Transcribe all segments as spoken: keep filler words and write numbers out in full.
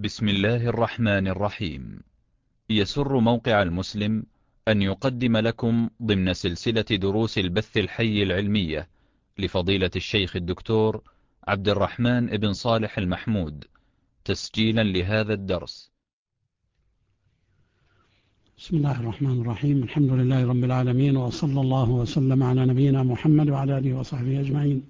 بسم الله الرحمن الرحيم. يسر موقع المسلم أن يقدم لكم ضمن سلسلة دروس البث الحي العلمية لفضيلة الشيخ الدكتور عبد الرحمن بن صالح المحمود، تسجيلا لهذا الدرس. بسم الله الرحمن الرحيم. الحمد لله رب العالمين، وصلى الله وسلم على نبينا محمد وعلى آله وصحبه أجمعين.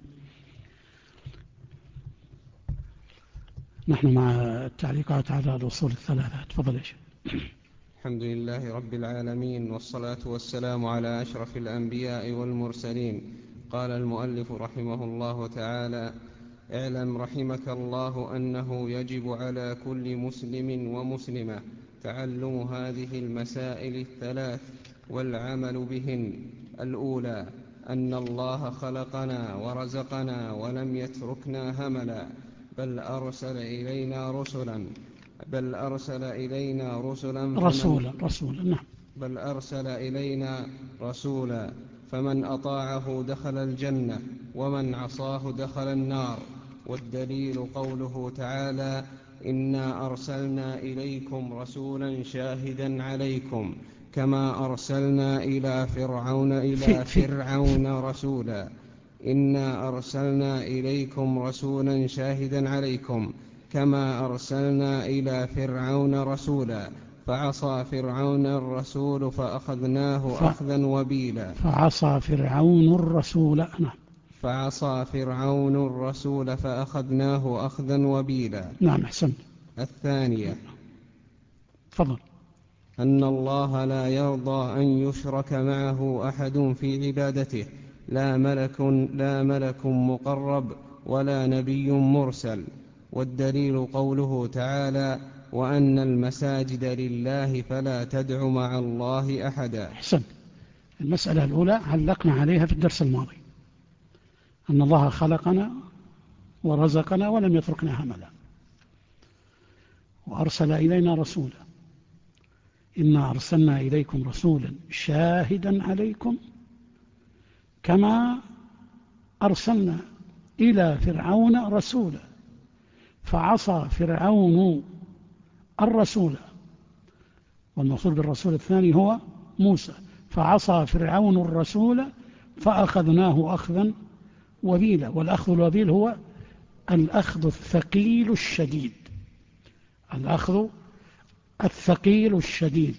نحن مع التعليقات على الأصول الثلاثة. تفضل يا شيخ. الحمد لله رب العالمين، والصلاة والسلام على أشرف الأنبياء والمرسلين. قال المؤلف رحمه الله تعالى: اعلم رحمك الله أنه يجب على كل مسلم ومسلمة تعلم هذه المسائل الثلاث والعمل بهن. الأولى: أن الله خلقنا ورزقنا ولم يتركنا هملا، بل أرسل إلينا رسلا بل أرسل إلينا رسلا رسولا رسولا نعم بل أرسل إلينا رسولا فمن أطاعه دخل الجنة، ومن عصاه دخل النار. والدليل قوله تعالى: إنا أرسلنا إليكم رسولا شاهدا عليكم كما أرسلنا إلى فرعون إلى فرعون رسولا إنا أرسلنا إليكم رسولا شاهدا عليكم كما أرسلنا إلى فرعون رسولا فعصى فرعون الرسول فأخذناه ف... أخذا وبيلا فعصى فرعون الرسول نعم فعصى فرعون الرسول فأخذناه أخذا وبيلا. نعم أحسنت. الثانية: تفضل. أن الله لا يرضى أن يشرك معه أحد في عبادته، لا ملك, لا ملك مقرب ولا نبي مرسل. والدليل قوله تعالى: وأن المساجد لله فلا تدع مع الله أحدا. أحسن. المسألة الأولى علقنا عليها في الدرس الماضي، أن الله خلقنا ورزقنا ولم يتركنا هملا، وأرسل إلينا رسولا. إنا أرسلنا إليكم رسولا شاهدا عليكم كما أرسلنا إلى فرعون رسولا فعصى فرعون الرسول، والمقصود بالرسول الثاني هو موسى. فعصى فرعون الرسول فأخذناه أخذا وبيلا. والأخذ الوبيل هو الأخذ الثقيل الشديد، الأخذ الثقيل الشديد.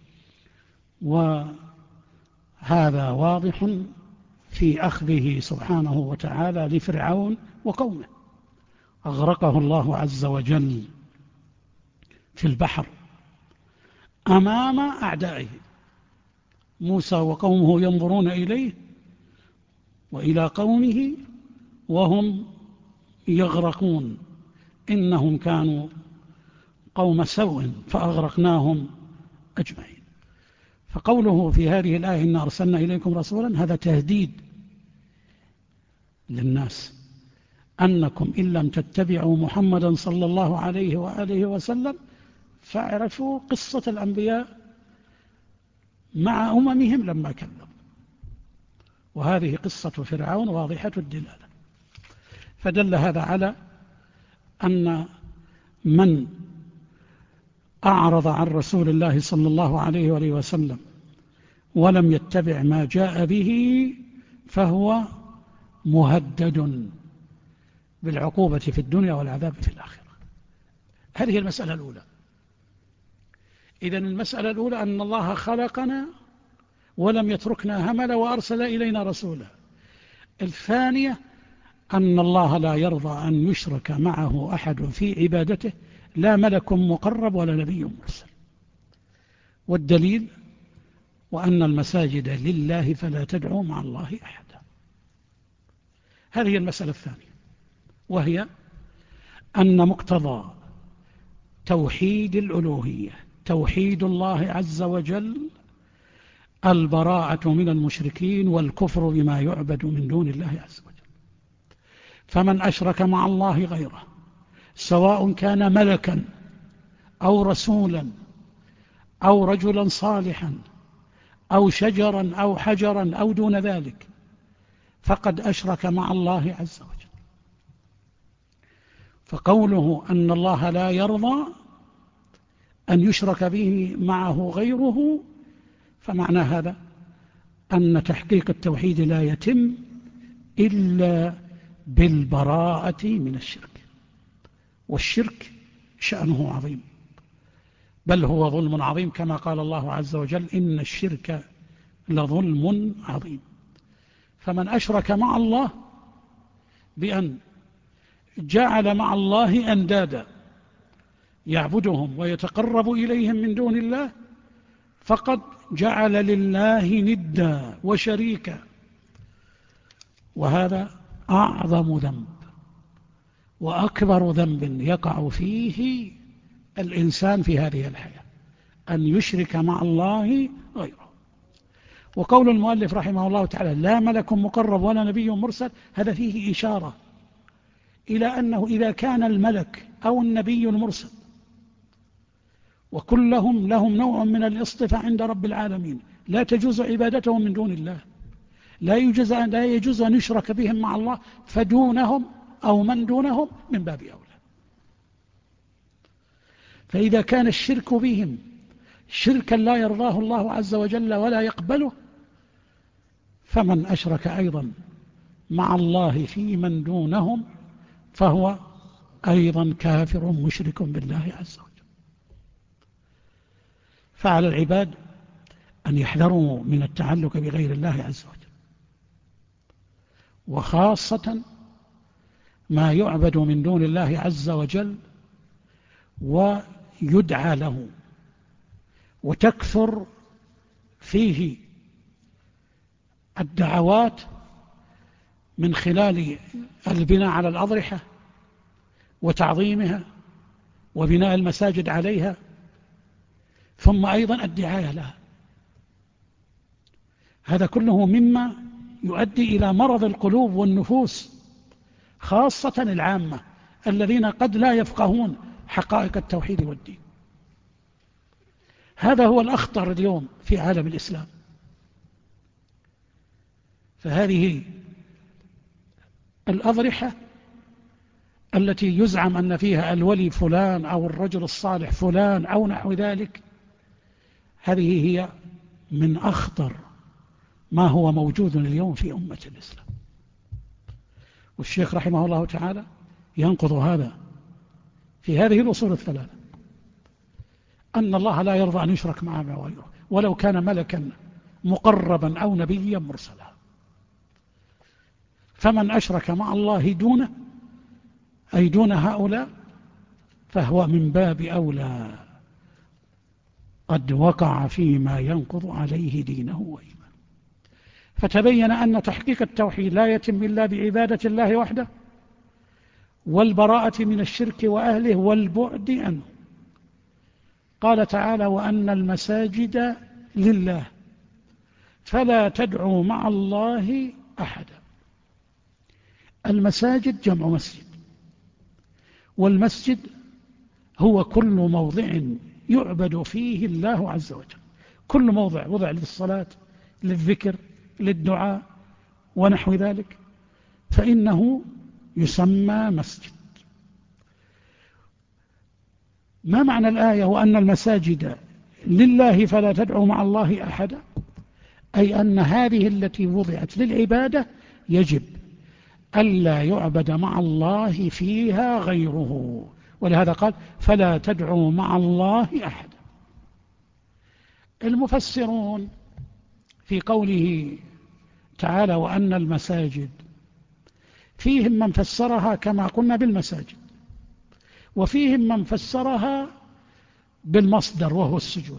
وهذا واضح في أخذه سبحانه وتعالى لفرعون وقومه. أغرقه الله عز وجل في البحر أمام أعدائه، موسى وقومه ينظرون إليه وإلى قومه وهم يغرقون، إنهم كانوا قوم سوء فأغرقناهم أجمعين. فقوله في هذه الآية: إنا أرسلنا إليكم رسولا، هذا تهديد للناس أنكم إن لم تتبعوا محمدا صلى الله عليه وآله وسلم فاعرفوا قصة الأنبياء مع أممهم لما كذبوا. وهذه قصة فرعون واضحة الدلالة. فدل هذا على أن من أعرض عن رسول الله صلى الله عليه وآله وسلم ولم يتبع ما جاء به فهو مهدد بالعقوبة في الدنيا والعذاب في الآخرة. هذه المسألة الأولى. إذن المسألة الأولى أن الله خلقنا ولم يتركنا هملا وأرسل إلينا رسولا. الثانية: أن الله لا يرضى أن يشرك معه أحد في عبادته، لا ملك مقرب ولا نبي مرسل. والدليل: وأن المساجد لله فلا تدعوا مع الله أحدا. هذه المسألة الثانية، وهي أن مقتضى توحيد الألوهية، توحيد الله عز وجل، البراءة من المشركين والكفر بما يعبد من دون الله عز وجل. فمن أشرك مع الله غيره، سواء كان ملكا أو رسولا أو رجلا صالحا أو شجرا أو حجرا أو دون ذلك، فقد أشرك مع الله عز وجل. فقوله أن الله لا يرضى أن يشرك به معه غيره، فمعنى هذا أن تحقيق التوحيد لا يتم إلا بالبراءة من الشرك، والشرك شأنه عظيم، بل هو ظلم عظيم، كما قال الله عز وجل: إن الشرك لظلم عظيم. فمن أشرك مع الله بأن جعل مع الله أندادا يعبدهم ويتقرب إليهم من دون الله، فقد جعل لله ندا وشريكا، وهذا أعظم ذنب وأكبر ذنب يقع فيه الإنسان في هذه الحياة، أن يشرك مع الله غيره. وقول المؤلف رحمه الله تعالى: لا ملك مقرب ولا نبي مرسل، هذا فيه إشارة إلى أنه إذا كان الملك أو النبي المرسل وكلهم لهم نوع من الاصطفاء عند رب العالمين، لا تجوز عبادتهم من دون الله، لا يجوز أن لا يجوز أن يشرك بهم مع الله، فدونهم أو من دونهم من باب أولى. فإذا كان الشرك بهم شركا لا يرضاه الله عز وجل ولا يقبله، فمن أشرك أيضا مع الله في من دونهم فهو أيضا كافر مشرك بالله عز وجل. فعلى العباد أن يحذروا من التعلق بغير الله عز وجل، وخاصة ما يعبد من دون الله عز وجل ويدعى له، وتكثر فيه الدعوات من خلال البناء على الأضرحة وتعظيمها وبناء المساجد عليها، ثم أيضا الدعاية لها. هذا كله مما يؤدي إلى مرض القلوب والنفوس، خاصة العامة الذين قد لا يفقهون حقائق التوحيد والدين. هذا هو الأخطر اليوم في عالم الإسلام. فهذه الأضرحة التي يزعم أن فيها الولي فلان أو الرجل الصالح فلان أو نحو ذلك، هذه هي من أخطر ما هو موجود اليوم في أمة الإسلام. والشيخ رحمه الله تعالى ينقض هذا في هذه الأصول الثلاثة: أن الله لا يرضى أن يشرك معه غيره ولو كان ملكا مقربا أو نبيا مرسلا. فمن أشرك مع الله دونه أي دون هؤلاء فهو من باب أولى قد وقع فيما ينقض عليه دينه وإيمانه. فتبين أن تحقيق التوحيد لا يتم إلا بعبادة الله وحده، والبراءة من الشرك وأهله والبعد عنه. قال تعالى: وأن المساجد لله فلا تدعوا مع الله أحدا. المساجد جمع مسجد، والمسجد هو كل موضع يعبد فيه الله عز وجل، كل موضع وضع للصلاة للذكر للدعاء ونحو ذلك فإنه يسمى مسجد. ما معنى الآية وأن المساجد لله فلا تدعوا مع الله أحدا؟ أي أن هذه التي وضعت للعبادة يجب ألا يعبد مع الله فيها غيره، ولهذا قال: فلا تدعوا مع الله أحدا. المفسرون في قوله تعالى وأن المساجد فيهم من فسرها كما قلنا بالمساجد، وفيهم من فسرها بالمصدر وهو السجود،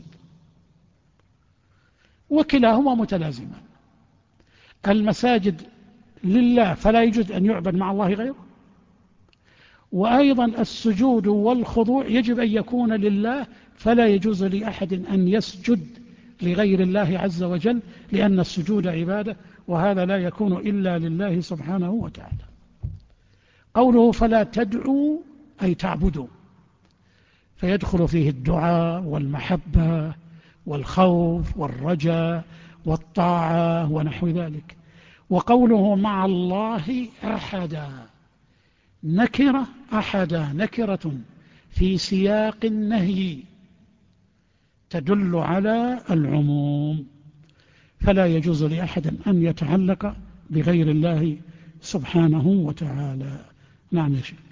وكلاهما متلازمان. المساجد لله فلا يجوز أن يعبد مع الله غيره، وأيضا السجود والخضوع يجب أن يكون لله، فلا يجوز لأحد أن يسجد لغير الله عز وجل، لأن السجود عبادة، وهذا لا يكون إلا لله سبحانه وتعالى. قوله فلا تدعوا أي تعبدوا، فيدخل فيه الدعاء والمحبة والخوف والرجاء والطاعة ونحو ذلك. وقوله مع الله أحدا، نكرة أحدا نكرة في سياق النهي تدل على العموم، فلا يجوز لأحد أن يتعلق بغير الله سبحانه وتعالى. نعم يا شيخ.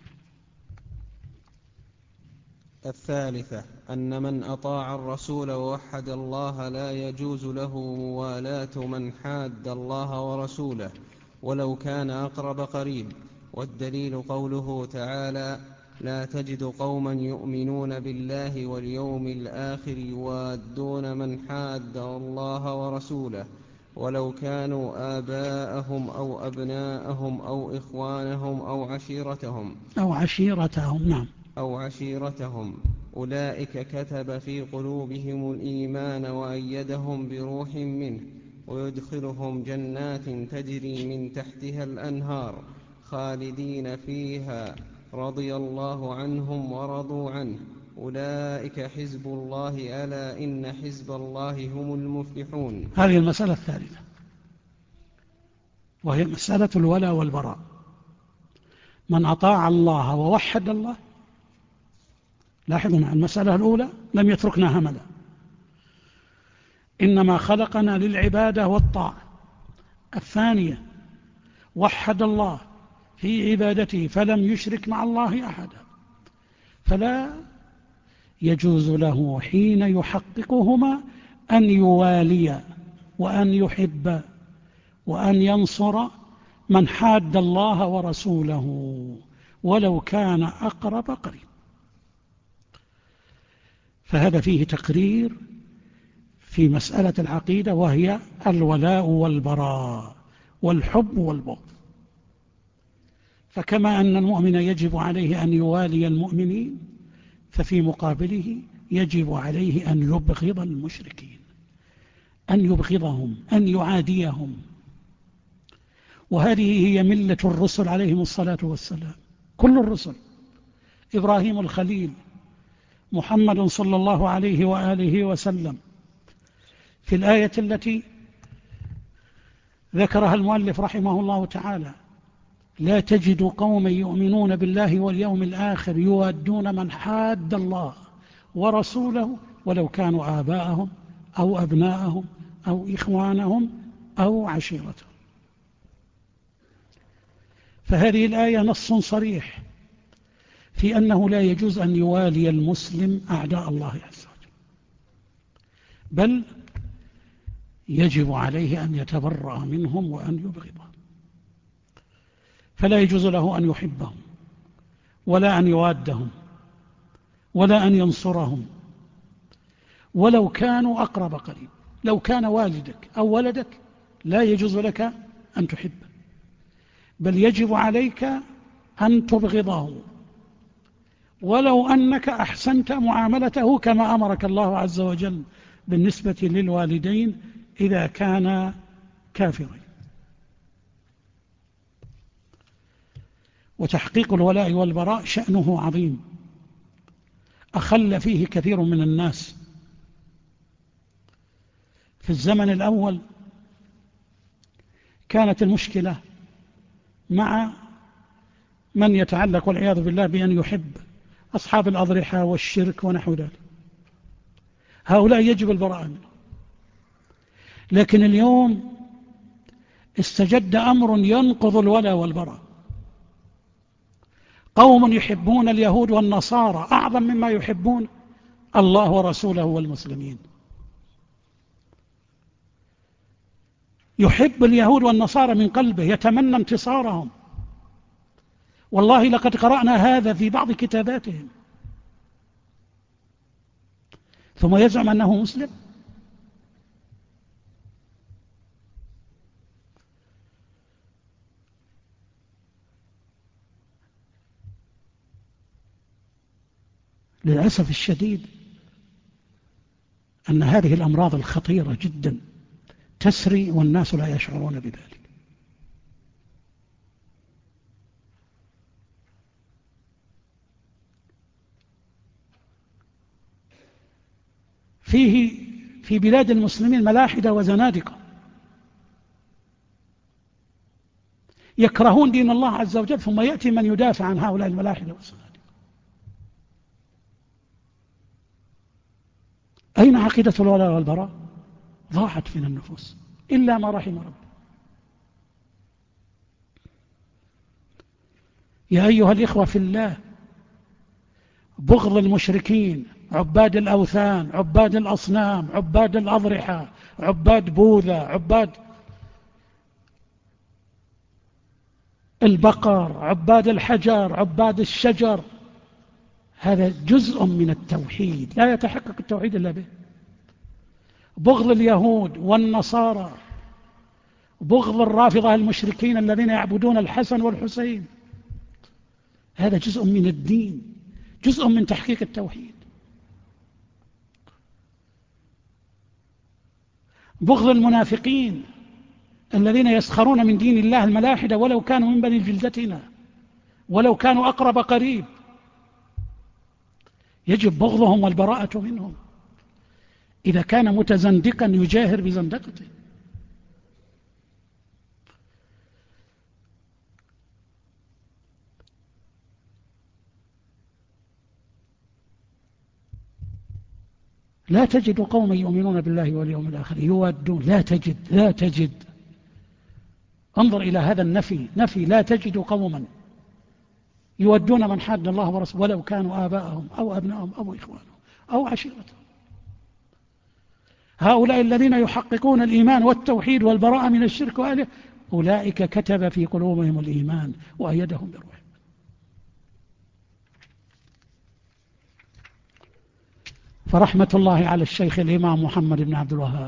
الثالثة أن من أطاع الرسول ووحد الله لا يجوز له موالاة من حاد الله ورسوله ولو كان أقرب قريب. والدليل قوله تعالى: لا تجد قوما يؤمنون بالله واليوم الآخر يوادون من حاد الله ورسوله ولو كانوا آباءهم أو أبناءهم أو إخوانهم أو عشيرتهم أو عشيرتهم نعم أو عشيرتهم أولئك كتب في قلوبهم الإيمان وأيدهم بروح منه ويدخلهم جنات تجري من تحتها الأنهار خالدين فيها رضي الله عنهم ورضوا عنه أولئك حزب الله ألا إن حزب الله هم المفلحون. هذه المسألة الثالثة، وهي مسألة الولاء والبراء. من أطاع الله ووحد الله، لاحظوا مع المسألة الأولى لم يتركنا هملا، إنما خلقنا للعبادة والطاعة. الثانية وحد الله في عبادته فلم يشرك مع الله أحدا، فلا يجوز له حين يحققهما أن يوالي وأن يحب وأن ينصر من حاد الله ورسوله ولو كان أقرب قريب. فهذا فيه تقرير في مسألة العقيدة، وهي الولاء والبراء والحب والبغض. فكما أن المؤمن يجب عليه أن يوالي المؤمنين، ففي مقابله يجب عليه أن يبغض المشركين، أن يبغضهم، أن يعاديهم. وهذه هي ملة الرسل عليهم الصلاة والسلام، كل الرسل، إبراهيم الخليل، محمد صلى الله عليه وآله وسلم. في الآية التي ذكرها المؤلف رحمه الله تعالى: لا تجد قوما يؤمنون بالله واليوم الآخر يوادون من حاد الله ورسوله ولو كانوا آباءهم أو أبناءهم أو إخوانهم أو عشيرتهم. فهذه الآية نص صريح في أنه لا يجوز أن يوالي المسلم أعداء الله عز وجل، بل يجب عليه أن يتبرأ منهم وأن يبغضهم. فلا يجوز له أن يحبهم ولا أن يوادهم ولا أن ينصرهم ولو كانوا أقرب قريب. لو كان والدك أو ولدك لا يجوز لك أن تحبه، بل يجب عليك أن تبغضه ولو أنك أحسنت معاملته كما أمرك الله عز وجل بالنسبة للوالدين إذا كان كافرين. وتحقيق الولاء والبراء شأنه عظيم، أخل فيه كثير من الناس. في الزمن الأول كانت المشكلة مع من يتعلق والعياذ بالله بأن يحب أصحاب الأضرحة والشرك ونحو ذلك، هؤلاء يجب البراءة منهم. لكن اليوم استجد أمر ينقض الولاء والبراء. قوم يحبون اليهود والنصارى أعظم مما يحبون الله ورسوله والمسلمين. يحب اليهود والنصارى من قلبه، يتمنى انتصارهم. والله لقد قرأنا هذا في بعض كتاباتهم، ثم يزعم أنه مسلم. للأسف الشديد أن هذه الأمراض الخطيرة جدا تسري والناس لا يشعرون بذلك. فيه في بلاد المسلمين ملاحدة وزنادقة يكرهون دين الله عز وجل، ثم يأتي من يدافع عن هؤلاء الملاحدة والزنادقة. أين عقيدة الولاء والبراء؟ ضاعت من النفوس إلا ما رحم رب. يا أيها الإخوة في الله، بغض المشركين، عباد الأوثان، عباد الأصنام، عباد الأضرحة، عباد بوذا، عباد البقر، عباد الحجر، عباد الشجر، هذا جزء من التوحيد، لا يتحقق التوحيد إلا به. بغض اليهود والنصارى، بغض الرافضة المشركين الذين يعبدون الحسن والحسين، هذا جزء من الدين، جزء من تحقيق التوحيد. بغض المنافقين الذين يسخرون من دين الله الملاحدة ولو كانوا من بني جلدتنا، ولو كانوا أقرب قريب، يجب بغضهم والبراءة منهم. إذا كان متزندقا يجاهر بزندقته. لا تجد قوما يؤمنون بالله واليوم الآخر يوادون، لا تجد لا تجد انظر إلى هذا النفي، نفي لا تجد قوما يودون من حاد الله ورسوله ولو كانوا آباءهم أو أبناءهم أو إخوانهم أو عشيرتهم. هؤلاء الذين يحققون الإيمان والتوحيد والبراءة من الشرك وأهله، أولئك كتب في قلوبهم الإيمان وأيدهم بروح. فرحمة الله على الشيخ الإمام محمد بن عبد الوهاب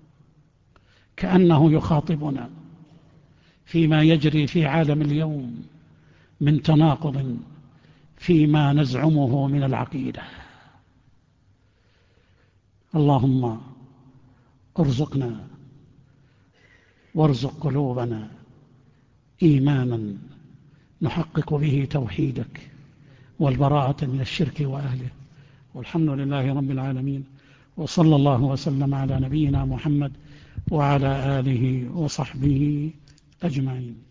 كأنه يخاطبنا فيما يجري في عالم اليوم من تناقض فيما نزعمه من العقيدة. اللهم ارزقنا وارزق قلوبنا إيمانا نحقق به توحيدك والبراءة من الشرك وأهله. والحمد لله رب العالمين، وصلى الله وسلم على نبينا محمد وعلى آله وصحبه أجمعين.